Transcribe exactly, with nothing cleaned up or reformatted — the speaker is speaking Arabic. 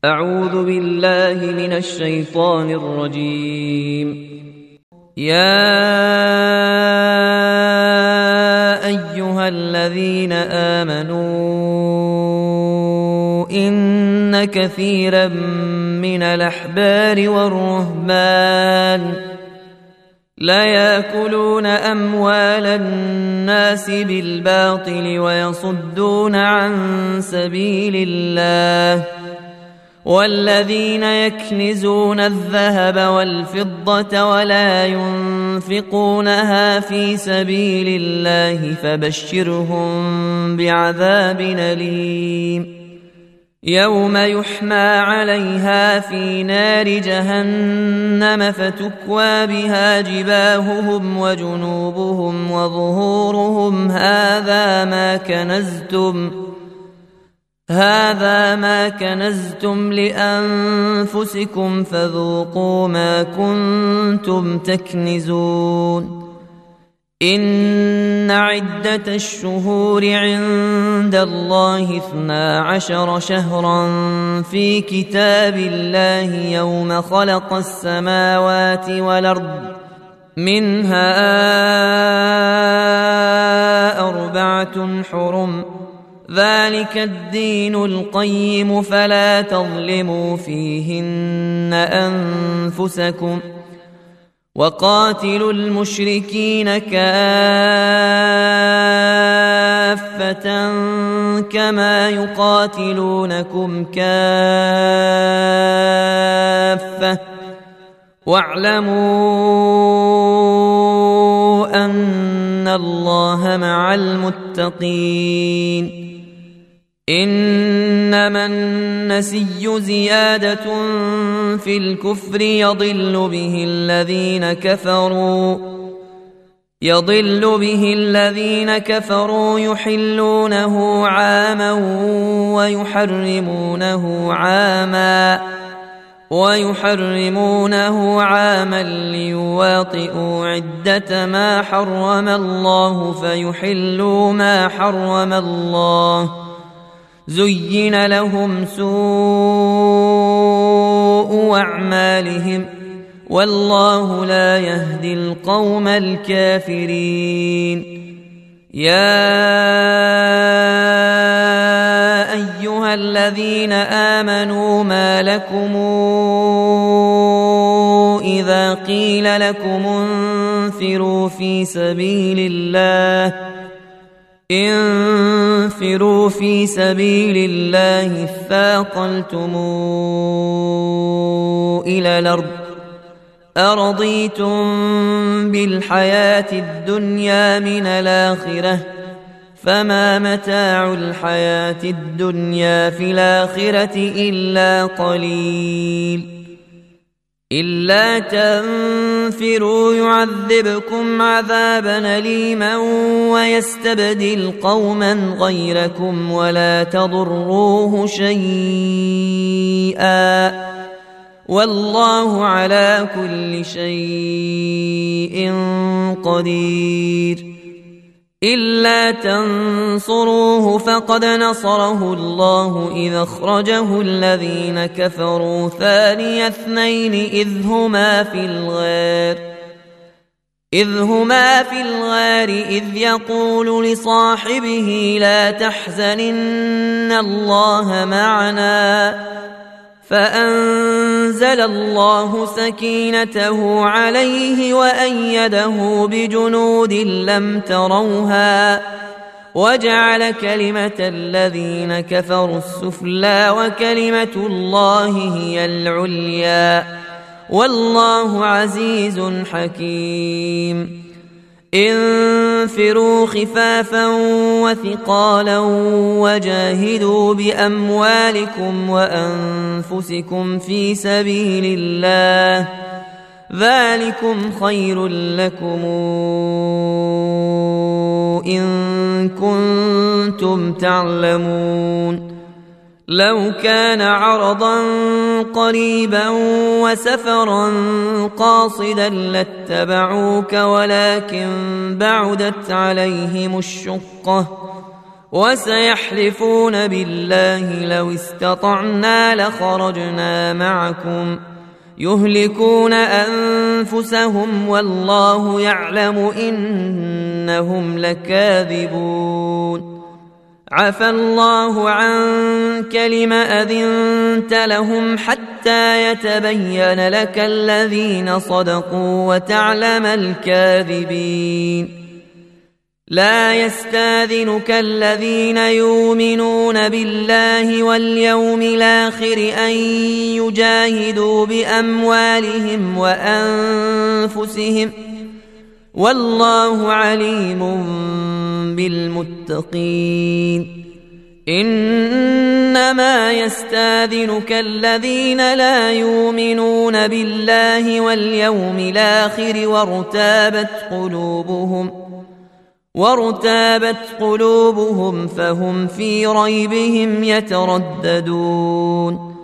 أعوذ بالله من الشيطان الرجيم. يا أيها الذين آمنوا إن كثيرا من الأحبار والرهبان لا يأكلون أموال الناس بالباطل ويصدون عن سبيل الله والذين يكنزون الذهب والفضة ولا ينفقونها في سبيل الله فبشرهم بعذاب أليم يوم يحمى عليها في نار جهنم فتكوى بها جباههم وجنوبهم وظهورهم هذا ما كنزتم هذا ما كنزتم لأنفسكم فذوقوا ما كنتم تكنزون. إن عدة الشهور عند الله اثنا عشر شهرا في كتاب الله يوم خلق السماوات والأرض منها أربعة حرم ذلك الدين القيم فلا تظلموا فيهن أنفسكم وقاتلوا المشركين كافة كما يقاتلونكم كافة واعلموا أن الله مع المتقين. إنما النسي زيادة في الكفر يضل به الذين كفروا يضل به الذين كفروا يحلونه عاما ويحرمونه عاما ويحرمونه عاما ليواطئوا عدة ما حرم الله فيحلوا ما حرم الله زين لهم سوء أعمالهم والله لا يهدي القوم الكافرين. يا أيها الذين آمنوا ما لكم إذا قيل لكم انفروا في سبيل الله انفروا في سبيل الله اثاقلتم إلى الأرض أرضيتم بالحياة الدنيا من الآخرة فما متاع الحياة الدنيا في الآخرة إلا قليل. إلا تنفروا يعذبكم عذابا أليما ويستبدل قوما غيركم ولا تضروه شيئا والله على كل شيء قدير. إلا تنصروه فقد نصره الله إذ أخرجه الذين كفروا ثاني اثنين إذ هما في الغار إذ هما في الغار إذ يقول لصاحبه لا تحزن إن الله معنا فأنزل الله سكينته عليه وأيده بجنود لم تروها وجعل كلمة الذين كفروا السفلى وكلمة الله هي العليا والله عزيز حكيم. انفروا خفافا وثقالا وجاهدوا بأموالكم وأنفسكم في سبيل الله ذلكم خير لكم إن كنتم تعلمون. لو كان عرضا قريبا وسفرا قاصدا لاتبعوك ولكن بعدت عليهم الشقة وسيحلفون بالله لو استطعنا لخرجنا معكم يهلكون أنفسهم والله يعلم إنهم لكاذبون عفى الله عنك لم أذنت لهم حتى يتبين لك الذين صدقوا وتعلم الكاذبين لا يستاذنك الذين يؤمنون بالله واليوم الآخر أن يجاهدوا بأموالهم وأنفسهم والله عليم بالمتقين إنما يستاذنك الذين لا يؤمنون بالله واليوم الآخر وارتابت قلوبهم وارتابت قلوبهم فهم في ريبهم يترددون